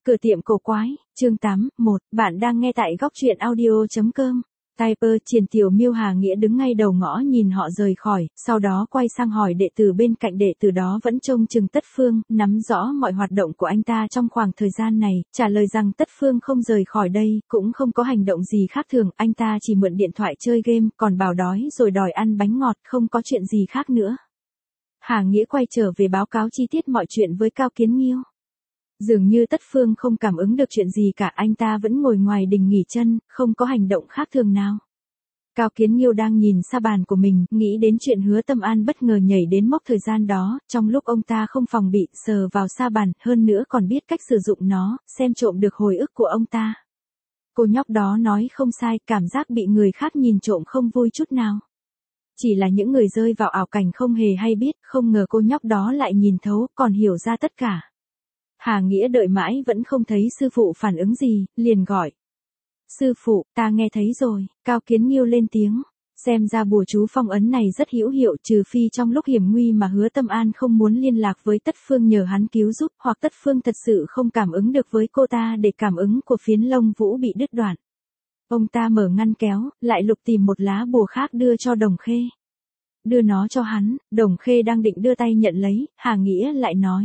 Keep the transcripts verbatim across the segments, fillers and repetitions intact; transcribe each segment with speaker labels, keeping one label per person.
Speaker 1: Cửa tiệm cổ quái, chương tám, một, bạn đang nghe tại góc truyện audio.com. Typer Triển Tiểu Miêu Hà Nghĩa đứng ngay đầu ngõ nhìn họ rời khỏi, sau đó quay sang hỏi đệ tử bên cạnh, đệ tử đó vẫn trông chừng Tất Phương, nắm rõ mọi hoạt động của anh ta trong khoảng thời gian này, trả lời rằng Tất Phương không rời khỏi đây, cũng không có hành động gì khác thường, anh ta chỉ mượn điện thoại chơi game, còn bảo đói rồi đòi ăn bánh ngọt, không có chuyện gì khác nữa. Hà Nghĩa quay trở về báo cáo chi tiết mọi chuyện với Cao Kiến Nghiêu. Dường như Tất Phương không cảm ứng được chuyện gì cả, anh ta vẫn ngồi ngoài đình nghỉ chân, không có hành động khác thường nào. Cao Kiến Nghiêu đang nhìn sa bàn của mình, nghĩ đến chuyện Hứa Tâm An bất ngờ nhảy đến mốc thời gian đó, trong lúc ông ta không phòng bị, sờ vào sa bàn, hơn nữa còn biết cách sử dụng nó, xem trộm được hồi ức của ông ta. Cô nhóc đó nói không sai, cảm giác bị người khác nhìn trộm không vui chút nào. Chỉ là những người rơi vào ảo cảnh không hề hay biết, không ngờ cô nhóc đó lại nhìn thấu, còn hiểu ra tất cả. Hà Nghĩa đợi mãi vẫn không thấy sư phụ phản ứng gì, liền gọi. Sư phụ, ta nghe thấy rồi, Cao Kiến Nghiêu lên tiếng. Xem ra bùa chú phong ấn này rất hữu hiệu, trừ phi trong lúc hiểm nguy mà Hứa Tâm An không muốn liên lạc với Tất Phương nhờ hắn cứu giúp, hoặc Tất Phương thật sự không cảm ứng được với cô ta để cảm ứng của Phiến Lông Vũ bị đứt đoạn. Ông ta mở ngăn kéo, lại lục tìm một lá bùa khác đưa cho Đồng Khê. Đưa nó cho hắn, Đồng Khê đang định đưa tay nhận lấy, Hà Nghĩa lại nói.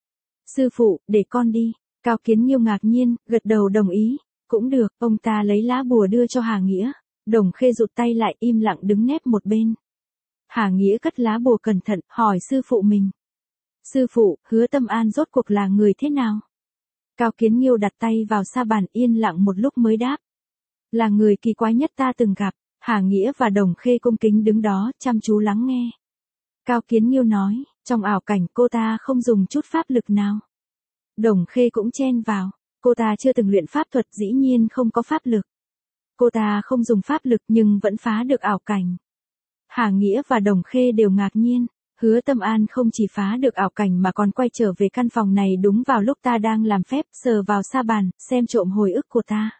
Speaker 1: Sư phụ, để con đi. Cao Kiến Nghiêu ngạc nhiên, gật đầu đồng ý. Cũng được, ông ta lấy lá bùa đưa cho Hà Nghĩa. Đồng Khê rụt tay lại, im lặng đứng nép một bên. Hà Nghĩa cất lá bùa cẩn thận, hỏi sư phụ mình. Sư phụ, Hứa Tâm An rốt cuộc là người thế nào? Cao Kiến Nghiêu đặt tay vào sa bàn, yên lặng một lúc mới đáp. Là người kỳ quái nhất ta từng gặp. Hà Nghĩa và Đồng Khê cung kính đứng đó, chăm chú lắng nghe. Cao Kiến Nghiêu nói, trong ảo cảnh cô ta không dùng chút pháp lực nào. Đồng Khê cũng chen vào, cô ta chưa từng luyện pháp thuật, dĩ nhiên không có pháp lực. Cô ta không dùng pháp lực nhưng vẫn phá được ảo cảnh. Hà Nghĩa và Đồng Khê đều ngạc nhiên, Hứa Tâm An không chỉ phá được ảo cảnh mà còn quay trở về căn phòng này đúng vào lúc ta đang làm phép, sờ vào sa bàn, xem trộm hồi ức của ta.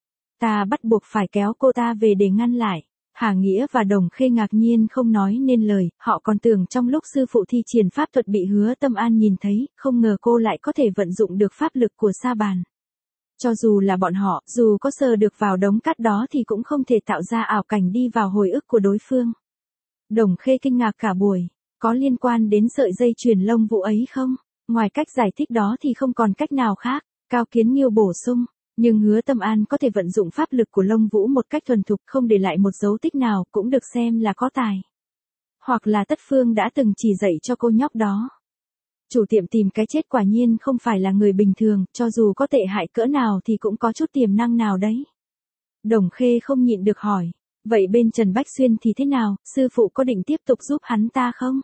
Speaker 1: Ta bắt buộc phải kéo cô ta về để ngăn lại. Hà Nghĩa và Đồng Khê ngạc nhiên không nói nên lời, họ còn tưởng trong lúc sư phụ thi triển pháp thuật bị Hứa Tâm An nhìn thấy, không ngờ cô lại có thể vận dụng được pháp lực của sa bàn. Cho dù là bọn họ, dù có sờ được vào đống cát đó thì cũng không thể tạo ra ảo cảnh đi vào hồi ức của đối phương. Đồng Khê kinh ngạc cả buổi, có liên quan đến sợi dây chuyền lông vũ ấy không? Ngoài cách giải thích đó thì không còn cách nào khác, Cao Kiến Nghiêu bổ sung. Nhưng Hứa Tâm An có thể vận dụng pháp lực của lông vũ một cách thuần thục, không để lại một dấu tích nào, cũng được xem là có tài. Hoặc là Tất Phương đã từng chỉ dạy cho cô nhóc đó. Chủ tiệm tìm cái chết quả nhiên không phải là người bình thường, cho dù có tệ hại cỡ nào thì cũng có chút tiềm năng nào đấy. Đồng Khê không nhịn được hỏi, vậy bên Trần Bách Xuyên thì thế nào, sư phụ có định tiếp tục giúp hắn ta không?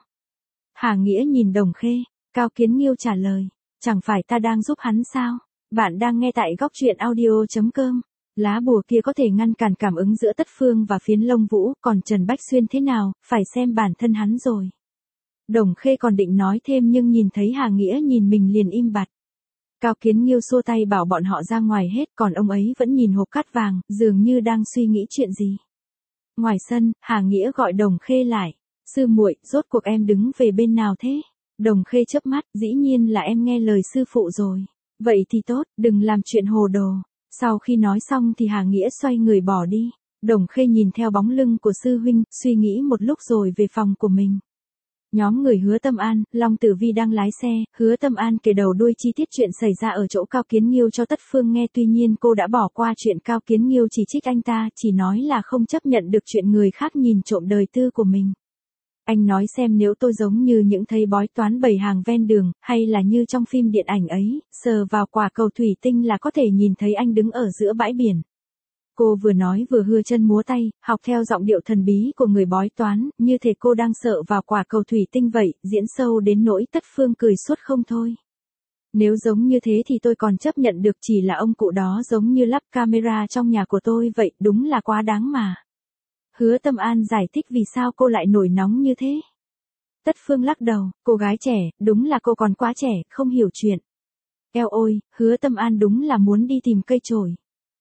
Speaker 1: Hà Nghĩa nhìn Đồng Khê, Cao Kiến Nghiêu trả lời, chẳng phải ta đang giúp hắn sao? Bạn đang nghe tại góc truyện audio.com. Lá bùa kia có thể ngăn cản cảm ứng giữa Tất Phương và Phiến Lông Vũ, còn Trần Bách Xuyên thế nào, phải xem bản thân hắn rồi. Đồng Khê còn định nói thêm nhưng nhìn thấy Hà Nghĩa nhìn mình liền im bặt. Cao Kiến Nghiêu xua tay bảo bọn họ ra ngoài hết, còn ông ấy vẫn nhìn hộp cát vàng, dường như đang suy nghĩ chuyện gì. Ngoài sân, Hà Nghĩa gọi Đồng Khê lại. Sư muội, rốt cuộc em đứng về bên nào thế? Đồng Khê chớp mắt, dĩ nhiên là em nghe lời sư phụ rồi. Vậy thì tốt, đừng làm chuyện hồ đồ. Sau khi nói xong thì Hà Nghĩa xoay người bỏ đi. Đồng Khê nhìn theo bóng lưng của sư huynh, suy nghĩ một lúc rồi về phòng của mình. Nhóm người Hứa Tâm An, Long Tử Vi đang lái xe, Hứa Tâm An kể đầu đuôi chi tiết chuyện xảy ra ở chỗ Cao Kiến Nghiêu cho Tất Phương nghe, tuy nhiên cô đã bỏ qua chuyện Cao Kiến Nghiêu chỉ trích anh ta, chỉ nói là không chấp nhận được chuyện người khác nhìn trộm đời tư của mình. Anh nói xem nếu tôi giống như những thầy bói toán bày hàng ven đường, hay là như trong phim điện ảnh ấy, sờ vào quả cầu thủy tinh là có thể nhìn thấy anh đứng ở giữa bãi biển. Cô vừa nói vừa hưa chân múa tay, học theo giọng điệu thần bí của người bói toán, như thể cô đang sợ vào quả cầu thủy tinh vậy, diễn sâu đến nỗi Tất Phương cười suốt không thôi. Nếu giống như thế thì tôi còn chấp nhận được, chỉ là ông cụ đó giống như lắp camera trong nhà của tôi vậy, đúng là quá đáng mà. Hứa Tâm An giải thích vì sao cô lại nổi nóng như thế. Tất Phương lắc đầu, cô gái trẻ, đúng là cô còn quá trẻ, không hiểu chuyện. Eo ôi, Hứa Tâm An đúng là muốn đi tìm cây chổi.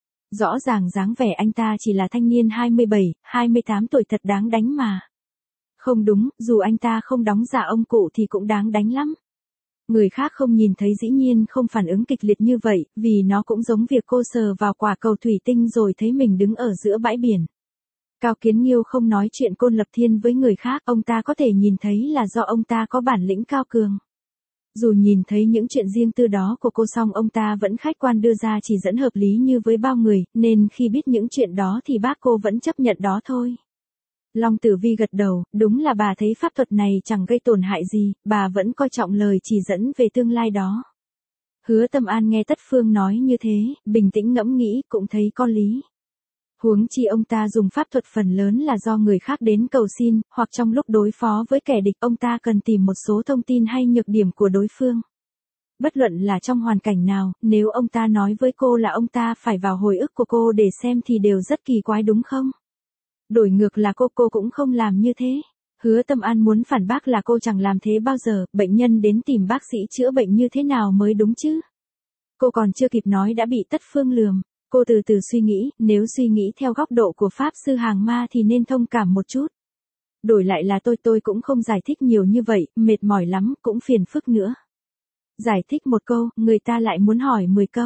Speaker 1: Rõ ràng dáng vẻ anh ta chỉ là thanh niên hai mươi bảy, hai mươi tám tuổi thật đáng đánh mà. Không đúng, dù anh ta không đóng giả ông cụ thì cũng đáng đánh lắm. Người khác không nhìn thấy dĩ nhiên không phản ứng kịch liệt như vậy, vì nó cũng giống việc cô sờ vào quả cầu thủy tinh rồi thấy mình đứng ở giữa bãi biển. Cao Kiến Nghiêu không nói chuyện Côn Lập Thiên với người khác, ông ta có thể nhìn thấy là do ông ta có bản lĩnh cao cường. Dù nhìn thấy những chuyện riêng tư đó của cô xong ông ta vẫn khách quan đưa ra chỉ dẫn hợp lý như với bao người, nên khi biết những chuyện đó thì bác cô vẫn chấp nhận đó thôi. Long Tử Vi gật đầu, đúng là bà thấy pháp thuật này chẳng gây tổn hại gì, bà vẫn coi trọng lời chỉ dẫn về tương lai đó. Hứa Tâm An nghe Tất Phương nói như thế, bình tĩnh ngẫm nghĩ cũng thấy có lý. Huống chi ông ta dùng pháp thuật phần lớn là do người khác đến cầu xin, hoặc trong lúc đối phó với kẻ địch ông ta cần tìm một số thông tin hay nhược điểm của đối phương. Bất luận là trong hoàn cảnh nào, nếu ông ta nói với cô là ông ta phải vào hồi ức của cô để xem thì đều rất kỳ quái đúng không? Đổi ngược là cô cô cũng không làm như thế. Hứa Tâm An muốn phản bác là cô chẳng làm thế bao giờ, bệnh nhân đến tìm bác sĩ chữa bệnh như thế nào mới đúng chứ? Cô còn chưa kịp nói đã bị Tất Phương lườm. Cô từ từ suy nghĩ, nếu suy nghĩ theo góc độ của Pháp Sư Hàng Ma thì nên thông cảm một chút. Đổi lại là tôi tôi cũng không giải thích nhiều như vậy, mệt mỏi lắm, cũng phiền phức nữa. Giải thích một câu, người ta lại muốn hỏi mười câu.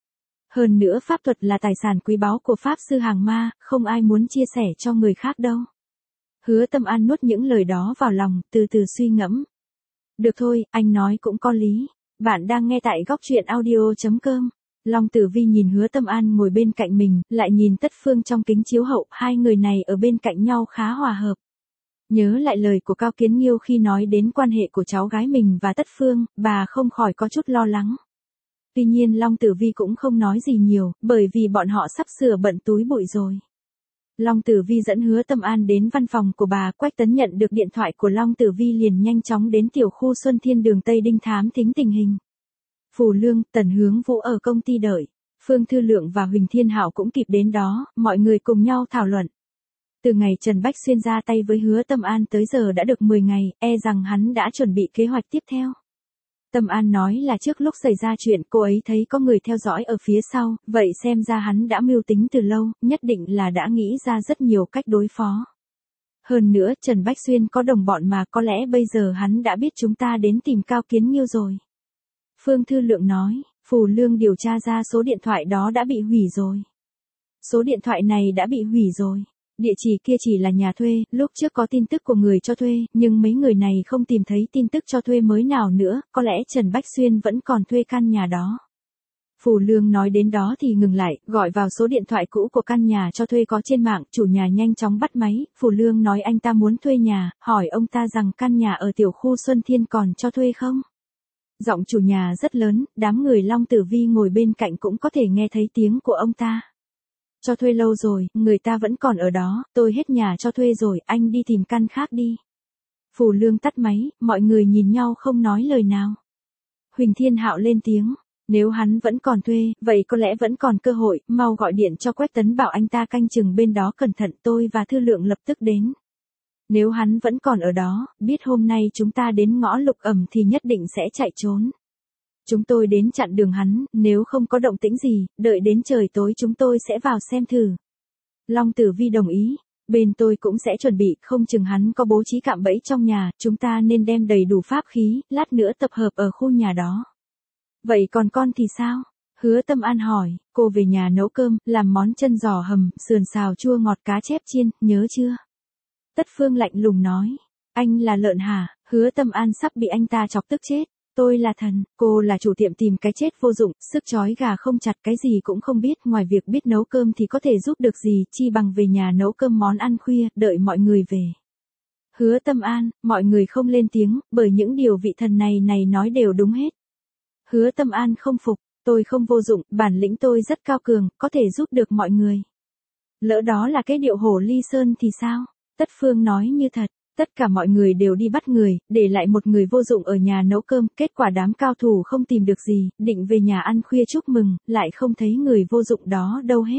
Speaker 1: Hơn nữa pháp thuật là tài sản quý báu của Pháp Sư Hàng Ma, không ai muốn chia sẻ cho người khác đâu. Hứa Tâm An nuốt những lời đó vào lòng, từ từ suy ngẫm. Được thôi, anh nói cũng có lý. Bạn đang nghe tại góc truyện audio chấm com. Long Tử Vi nhìn Hứa Tâm An ngồi bên cạnh mình, lại nhìn Tất Phương trong kính chiếu hậu, hai người này ở bên cạnh nhau khá hòa hợp. Nhớ lại lời của Cao Kiến Nghiêu khi nói đến quan hệ của cháu gái mình và Tất Phương, bà không khỏi có chút lo lắng. Tuy nhiên Long Tử Vi cũng không nói gì nhiều, bởi vì bọn họ sắp sửa bận túi bụi rồi. Long Tử Vi dẫn Hứa Tâm An đến văn phòng của bà, Quách Tấn nhận được điện thoại của Long Tử Vi liền nhanh chóng đến tiểu khu Xuân Thiên đường Tây Đinh thám thính tình hình. Phù Lương, Tần Hướng Vũ ở công ty đợi. Phương Thư Lượng và Huỳnh Thiên Hạo cũng kịp đến đó, mọi người cùng nhau thảo luận. Từ ngày Trần Bách Xuyên ra tay với Hứa Tâm An tới giờ đã được mười ngày, e rằng hắn đã chuẩn bị kế hoạch tiếp theo. Tâm An nói là trước lúc xảy ra chuyện cô ấy thấy có người theo dõi ở phía sau, vậy xem ra hắn đã mưu tính từ lâu, nhất định là đã nghĩ ra rất nhiều cách đối phó. Hơn nữa Trần Bách Xuyên có đồng bọn mà có lẽ bây giờ hắn đã biết chúng ta đến tìm Cao Kiến Nghiêu rồi. Phương Thư Lượng nói, Phù Lương điều tra ra số điện thoại đó đã bị hủy rồi. Số điện thoại này đã bị hủy rồi. Địa chỉ kia chỉ là nhà thuê, lúc trước có tin tức của người cho thuê, nhưng mấy người này không tìm thấy tin tức cho thuê mới nào nữa, có lẽ Trần Bách Xuyên vẫn còn thuê căn nhà đó. Phù Lương nói đến đó thì ngừng lại, gọi vào số điện thoại cũ của căn nhà cho thuê có trên mạng, chủ nhà nhanh chóng bắt máy, Phù Lương nói anh ta muốn thuê nhà, hỏi ông ta rằng căn nhà ở tiểu khu Xuân Thiên còn cho thuê không? Giọng chủ nhà rất lớn, đám người Long Tử Vi ngồi bên cạnh cũng có thể nghe thấy tiếng của ông ta. Cho thuê lâu rồi, người ta vẫn còn ở đó, tôi hết nhà cho thuê rồi, anh đi tìm căn khác đi. Phù Lương tắt máy, mọi người nhìn nhau không nói lời nào. Huỳnh Thiên Hạo lên tiếng, nếu hắn vẫn còn thuê, vậy có lẽ vẫn còn cơ hội, mau gọi điện cho Quách Tấn bảo anh ta canh chừng bên đó cẩn thận, tôi và Thư Lượng lập tức đến. Nếu hắn vẫn còn ở đó, biết hôm nay chúng ta đến ngõ Lục Ẩm thì nhất định sẽ chạy trốn. Chúng tôi đến chặn đường hắn, nếu không có động tĩnh gì, đợi đến trời tối chúng tôi sẽ vào xem thử. Long Tử Vi đồng ý, bên tôi cũng sẽ chuẩn bị, không chừng hắn có bố trí cạm bẫy trong nhà, chúng ta nên đem đầy đủ pháp khí, lát nữa tập hợp ở khu nhà đó. Vậy còn con thì sao? Hứa Tâm An hỏi, cô về nhà nấu cơm, làm món chân giò hầm, sườn xào chua ngọt cá chép chiên, nhớ chưa? Tất Phương lạnh lùng nói, anh là lợn hả? Hứa Tâm An sắp bị anh ta chọc tức chết. Tôi là thần, cô là chủ tiệm tìm cái chết vô dụng, sức chói gà không chặt cái gì cũng không biết, ngoài việc biết nấu cơm thì có thể giúp được gì, chi bằng về nhà nấu cơm món ăn khuya, đợi mọi người về. Hứa Tâm An, mọi người không lên tiếng, bởi những điều vị thần này này nói đều đúng hết. Hứa Tâm An không phục, tôi không vô dụng, bản lĩnh tôi rất cao cường, có thể giúp được mọi người. Lỡ đó là cái điệu hổ ly sơn thì sao? Tất Phương nói như thật. Tất cả mọi người đều đi bắt người, để lại một người vô dụng ở nhà nấu cơm, kết quả đám cao thủ không tìm được gì, định về nhà ăn khuya chúc mừng, lại không thấy người vô dụng đó đâu hết.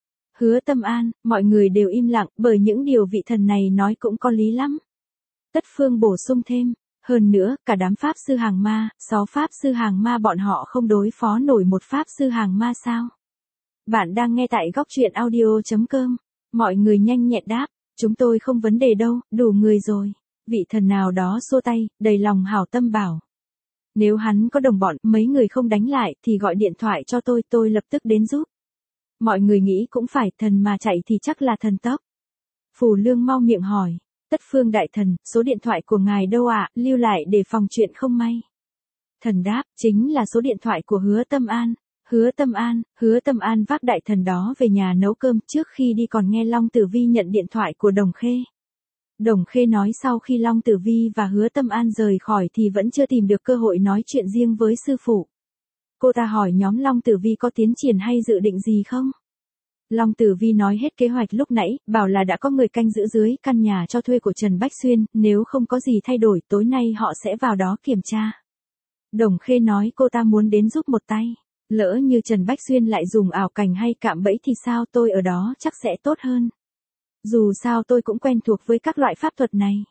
Speaker 1: Hứa Tâm An, mọi người đều im lặng, bởi những điều vị thần này nói cũng có lý lắm. Tất Phương bổ sung thêm, hơn nữa, cả đám pháp sư hàng ma, sáu pháp sư hàng ma bọn họ không đối phó nổi một pháp sư hàng ma sao? Bạn đang nghe tại góc truyện audio chấm com, mọi người nhanh nhẹn đáp. Chúng tôi không vấn đề đâu, đủ người rồi. Vị thần nào đó xua tay, đầy lòng hảo tâm bảo. Nếu hắn có đồng bọn, mấy người không đánh lại, thì gọi điện thoại cho tôi, tôi lập tức đến giúp. Mọi người nghĩ cũng phải, thần mà chạy thì chắc là thần tốc. Phù Lương mau miệng hỏi, Tất Phương đại thần, số điện thoại của ngài đâu ạ, lưu lại để phòng chuyện không may. Thần đáp, chính là số điện thoại của Hứa Tâm An. Hứa Tâm An, Hứa Tâm An vác đại thần đó về nhà nấu cơm, trước khi đi còn nghe Long Tử Vi nhận điện thoại của Đồng Khê. Đồng Khê nói sau khi Long Tử Vi và Hứa Tâm An rời khỏi thì vẫn chưa tìm được cơ hội nói chuyện riêng với sư phụ. Cô ta hỏi nhóm Long Tử Vi có tiến triển hay dự định gì không? Long Tử Vi nói hết kế hoạch lúc nãy, bảo là đã có người canh giữ dưới căn nhà cho thuê của Trần Bách Xuyên, nếu không có gì thay đổi tối nay họ sẽ vào đó kiểm tra. Đồng Khê nói cô ta muốn đến giúp một tay. Lỡ như Trần Bách Xuyên lại dùng ảo cảnh hay cạm bẫy thì sao, tôi ở đó chắc sẽ tốt hơn. Dù sao tôi cũng quen thuộc với các loại pháp thuật này.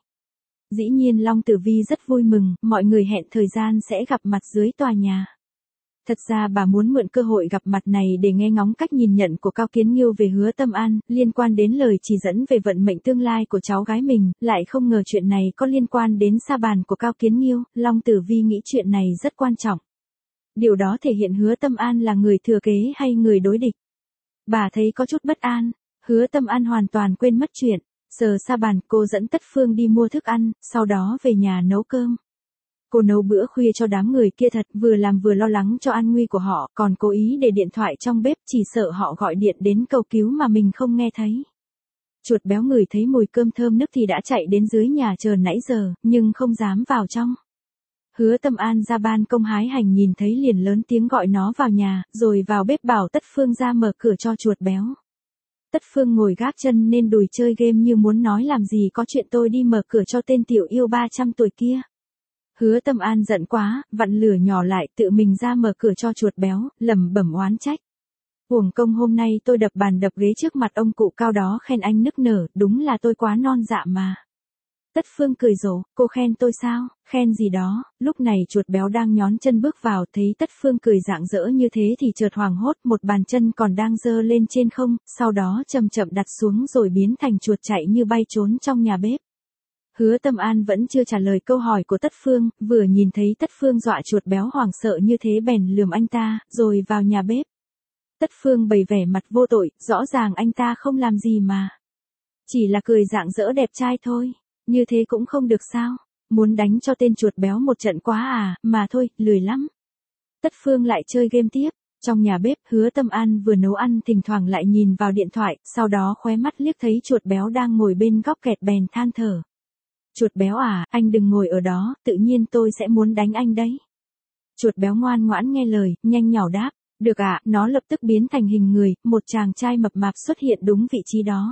Speaker 1: Dĩ nhiên Long Tử Vi rất vui mừng, mọi người hẹn thời gian sẽ gặp mặt dưới tòa nhà. Thật ra bà muốn mượn cơ hội gặp mặt này để nghe ngóng cách nhìn nhận của Cao Kiến Nghiêu về Hứa Tâm An, liên quan đến lời chỉ dẫn về vận mệnh tương lai của cháu gái mình, lại không ngờ chuyện này có liên quan đến sa bàn của Cao Kiến Nghiêu, Long Tử Vi nghĩ chuyện này rất quan trọng. Điều đó thể hiện Hứa Tâm An là người thừa kế hay người đối địch. Bà thấy có chút bất an, Hứa Tâm An hoàn toàn quên mất chuyện, sờ sa bàn cô dẫn Tất Phương đi mua thức ăn, sau đó về nhà nấu cơm. Cô nấu bữa khuya cho đám người kia thật, vừa làm vừa lo lắng cho an nguy của họ, còn cố ý để điện thoại trong bếp, chỉ sợ họ gọi điện đến cầu cứu mà mình không nghe thấy. Chuột béo ngửi thấy mùi cơm thơm nức thì đã chạy đến dưới nhà chờ nãy giờ, nhưng không dám vào trong. Hứa Tâm An ra ban công hái hành nhìn thấy liền lớn tiếng gọi nó vào nhà, rồi vào bếp bảo Tất Phương ra mở cửa cho chuột béo. Tất Phương ngồi gác chân nên đùi chơi game như muốn nói làm gì có chuyện tôi đi mở cửa cho tên tiểu yêu ba trăm tuổi kia. Hứa Tâm An giận quá, vặn lửa nhỏ lại tự mình ra mở cửa cho chuột béo, lẩm bẩm oán trách. Uổng công hôm nay tôi đập bàn đập ghế trước mặt ông cụ cao đó khen anh nức nở, đúng là tôi quá non dạ mà. Tất Phương cười rộ, cô khen tôi sao, khen gì đó, lúc này chuột béo đang nhón chân bước vào thấy Tất Phương cười rạng rỡ như thế thì chợt hoảng hốt, một bàn chân còn đang giơ lên trên không, sau đó chậm chậm đặt xuống rồi biến thành chuột chạy như bay trốn trong nhà bếp. Hứa Tâm An vẫn chưa trả lời câu hỏi của Tất Phương, vừa nhìn thấy Tất Phương dọa chuột béo hoảng sợ như thế bèn lườm anh ta, rồi vào nhà bếp. Tất Phương bày vẻ mặt vô tội, rõ ràng anh ta không làm gì mà. Chỉ là cười rạng rỡ đẹp trai thôi, như thế cũng không được sao, muốn đánh cho tên chuột béo một trận quá à, mà thôi, lười lắm. Tất Phương lại chơi game tiếp, trong nhà bếp Hứa Tâm An vừa nấu ăn thỉnh thoảng lại nhìn vào điện thoại, sau đó khóe mắt liếc thấy chuột béo đang ngồi bên góc kẹt bèn than thở. Chuột béo à, anh đừng ngồi ở đó, tự nhiên tôi sẽ muốn đánh anh đấy. Chuột béo ngoan ngoãn nghe lời, nhanh nhảu đáp, được ạ, à, nó lập tức biến thành hình người, một chàng trai mập mạp xuất hiện đúng vị trí đó.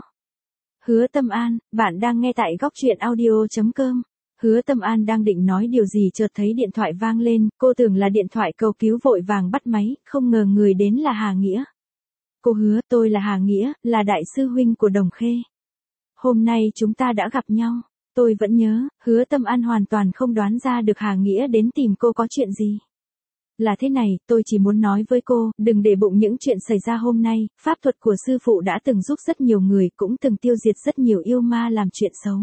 Speaker 1: Hứa Tâm An, bạn đang nghe tại góc truyện audio chấm com. Hứa Tâm An đang định nói điều gì chợt thấy điện thoại vang lên, cô tưởng là điện thoại cầu cứu vội vàng bắt máy, không ngờ người đến là Hà Nghĩa. Cô Hứa, tôi là Hà Nghĩa, là đại sư huynh của Đồng Khê. Hôm nay chúng ta đã gặp nhau. Tôi vẫn nhớ, Hứa Tâm An hoàn toàn không đoán ra được Hà Nghĩa đến tìm cô có chuyện gì. Là thế này, tôi chỉ muốn nói với cô, đừng để bụng những chuyện xảy ra hôm nay, pháp thuật của sư phụ đã từng giúp rất nhiều người, cũng từng tiêu diệt rất nhiều yêu ma làm chuyện xấu.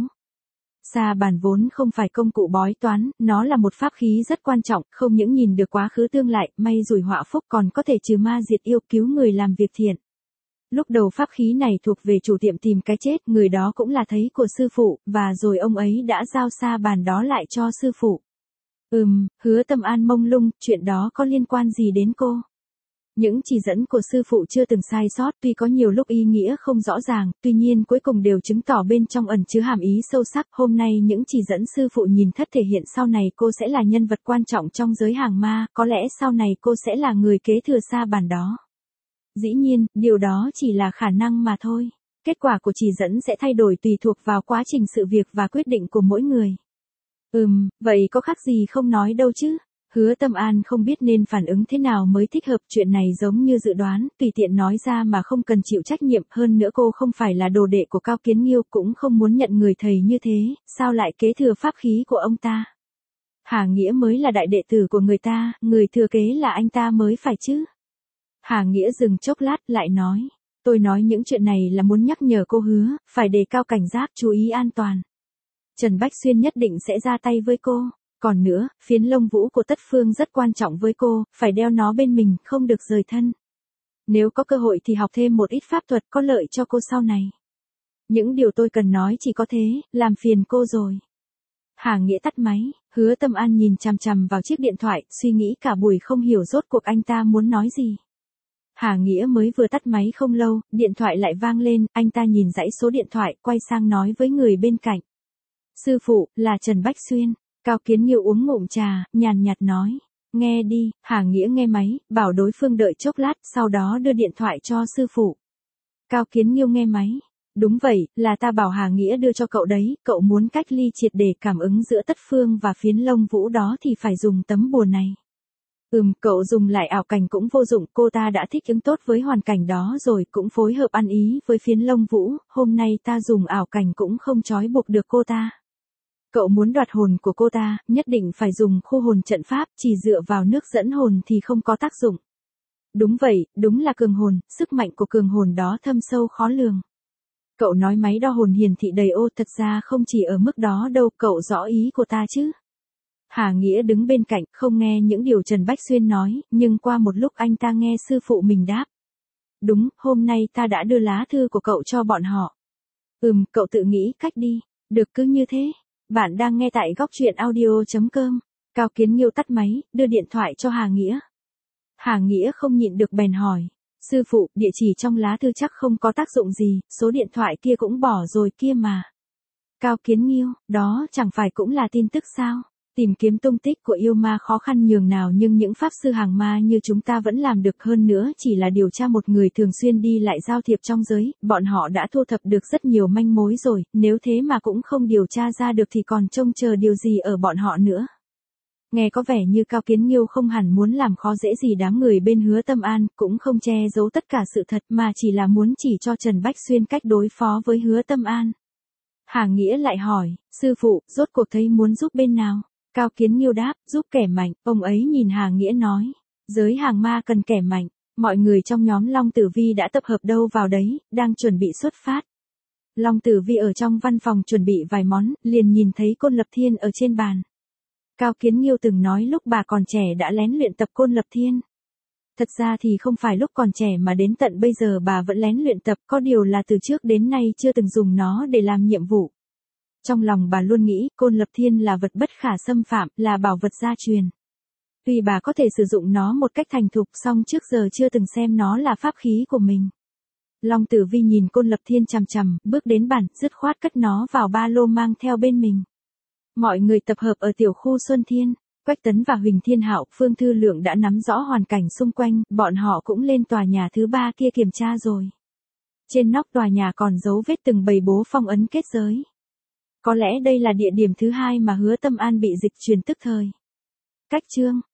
Speaker 1: Sa bàn vốn không phải công cụ bói toán, nó là một pháp khí rất quan trọng, không những nhìn được quá khứ tương lai, may rủi họa phúc còn có thể trừ ma diệt yêu cứu người làm việc thiện. Lúc đầu pháp khí này thuộc về chủ tiệm tìm cái chết, người đó cũng là thầy của sư phụ, và rồi ông ấy đã giao sa bàn đó lại cho sư phụ. Ừm, Hứa Tâm An mông lung, chuyện đó có liên quan gì đến cô? Những chỉ dẫn của sư phụ chưa từng sai sót, tuy có nhiều lúc ý nghĩa không rõ ràng, tuy nhiên cuối cùng đều chứng tỏ bên trong ẩn chứa hàm ý sâu sắc. Hôm nay những chỉ dẫn sư phụ nhìn thất thể hiện sau này cô sẽ là nhân vật quan trọng trong giới hàng ma, có lẽ sau này cô sẽ là người kế thừa sa bàn đó. Dĩ nhiên, điều đó chỉ là khả năng mà thôi. Kết quả của chỉ dẫn sẽ thay đổi tùy thuộc vào quá trình sự việc và quyết định của mỗi người. Ừm, vậy có khác gì không nói đâu chứ? Hứa Tâm An không biết nên phản ứng thế nào mới thích hợp, chuyện này giống như dự đoán, tùy tiện nói ra mà không cần chịu trách nhiệm, hơn nữa cô không phải là đồ đệ của Cao Kiến Nghiêu, cũng không muốn nhận người thầy như thế, sao lại kế thừa pháp khí của ông ta? Hà Nghĩa mới là đại đệ tử của người ta, người thừa kế là anh ta mới phải chứ? Hà Nghĩa dừng chốc lát lại nói, tôi nói những chuyện này là muốn nhắc nhở cô Hứa, phải đề cao cảnh giác, chú ý an toàn. Trần Bách Xuyên nhất định sẽ ra tay với cô. Còn nữa, phiến lông vũ của Tất Phương rất quan trọng với cô, phải đeo nó bên mình, không được rời thân. Nếu có cơ hội thì học thêm một ít pháp thuật có lợi cho cô sau này. Những điều tôi cần nói chỉ có thế, làm phiền cô rồi. Hà Nghĩa tắt máy, Hứa Tâm An nhìn chằm chằm vào chiếc điện thoại, suy nghĩ cả buổi không hiểu rốt cuộc anh ta muốn nói gì. Hà Nghĩa mới vừa tắt máy không lâu, điện thoại lại vang lên, anh ta nhìn dãy số điện thoại, quay sang nói với người bên cạnh. Sư phụ, là Trần Bách Xuyên. Cao Kiến Nghiêu uống ngụm trà, nhàn nhạt nói. Nghe đi, Hà Nghĩa nghe máy, bảo đối phương đợi chốc lát, sau đó đưa điện thoại cho sư phụ. Cao Kiến Nghiêu nghe máy. Đúng vậy, là ta bảo Hà Nghĩa đưa cho cậu đấy, cậu muốn cách ly triệt để cảm ứng giữa Tất Phương và phiến lông vũ đó thì phải dùng tấm bùa này. Ừm, cậu dùng lại ảo cảnh cũng vô dụng, cô ta đã thích ứng tốt với hoàn cảnh đó rồi, cũng phối hợp ăn ý với phiến lông vũ, hôm nay ta dùng ảo cảnh cũng không trói buộc được cô ta. Cậu muốn đoạt hồn của cô ta, nhất định phải dùng khu hồn trận pháp, chỉ dựa vào nước dẫn hồn thì không có tác dụng. Đúng vậy, đúng là cường hồn, sức mạnh của cường hồn đó thâm sâu khó lường. Cậu nói máy đo hồn hiển thị đầy ô, thật ra không chỉ ở mức đó đâu, cậu rõ ý của ta chứ. Hà Nghĩa đứng bên cạnh, không nghe những điều Trần Bách Xuyên nói, nhưng qua một lúc anh ta nghe sư phụ mình đáp. Đúng, hôm nay ta đã đưa lá thư của cậu cho bọn họ. Ừm, cậu tự nghĩ cách đi, được cứ như thế. Bạn đang nghe tại góc truyện audio chấm com. Cao Kiến Nghiêu tắt máy, đưa điện thoại cho Hà Nghĩa. Hà Nghĩa không nhịn được bèn hỏi. Sư phụ, địa chỉ trong lá thư chắc không có tác dụng gì, số điện thoại kia cũng bỏ rồi kia mà. Cao Kiến Nghiêu, đó chẳng phải cũng là tin tức sao? Tìm kiếm tung tích của yêu ma khó khăn nhường nào nhưng những pháp sư hàng ma như chúng ta vẫn làm được, hơn nữa chỉ là điều tra một người thường xuyên đi lại giao thiệp trong giới, bọn họ đã thu thập được rất nhiều manh mối rồi, nếu thế mà cũng không điều tra ra được thì còn trông chờ điều gì ở bọn họ nữa. Nghe có vẻ như Cao Kiến Nghiêu không hẳn muốn làm khó dễ gì đám người bên Hứa Tâm An, cũng không che giấu tất cả sự thật mà chỉ là muốn chỉ cho Trần Bách Xuyên cách đối phó với Hứa Tâm An. Hà Nghĩa lại hỏi, sư phụ, rốt cuộc thấy muốn giúp bên nào? Cao Kiến Nghiêu đáp, giúp kẻ mạnh, ông ấy nhìn Hà Nghĩa nói. Giới hàng ma cần kẻ mạnh, mọi người trong nhóm Long Tử Vi đã tập hợp đâu vào đấy, đang chuẩn bị xuất phát. Long Tử Vi ở trong văn phòng chuẩn bị vài món, liền nhìn thấy Côn Lập Thiên ở trên bàn. Cao Kiến Nghiêu từng nói lúc bà còn trẻ đã lén luyện tập Côn Lập Thiên. Thật ra thì không phải lúc còn trẻ mà đến tận bây giờ bà vẫn lén luyện tập, có điều là từ trước đến nay chưa từng dùng nó để làm nhiệm vụ. Trong lòng bà luôn nghĩ Côn Lập Thiên là vật bất khả xâm phạm, là bảo vật gia truyền. Tuy bà có thể sử dụng nó một cách thành thục, song trước giờ chưa từng xem nó là pháp khí của mình. Long Tử Vi nhìn Côn Lập Thiên chằm chằm, bước đến bàn, dứt khoát cất nó vào ba lô mang theo bên mình. Mọi người tập hợp ở tiểu khu Xuân Thiên. Quách Tấn và Huỳnh Thiên Hạo, Phương Thư Lượng đã nắm rõ hoàn cảnh xung quanh, bọn họ cũng lên tòa nhà thứ ba kia kiểm tra rồi. Trên nóc tòa nhà còn dấu vết từng bầy bố phong ấn kết giới. Có lẽ đây là địa điểm thứ hai mà Hứa Tâm An bị dịch truyền tức thời. Cách chương